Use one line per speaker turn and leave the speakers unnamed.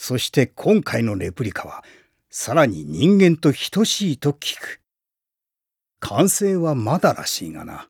そして今回のレプリカは、さらに人間と等しいと聞く。完成はまだらしいがな。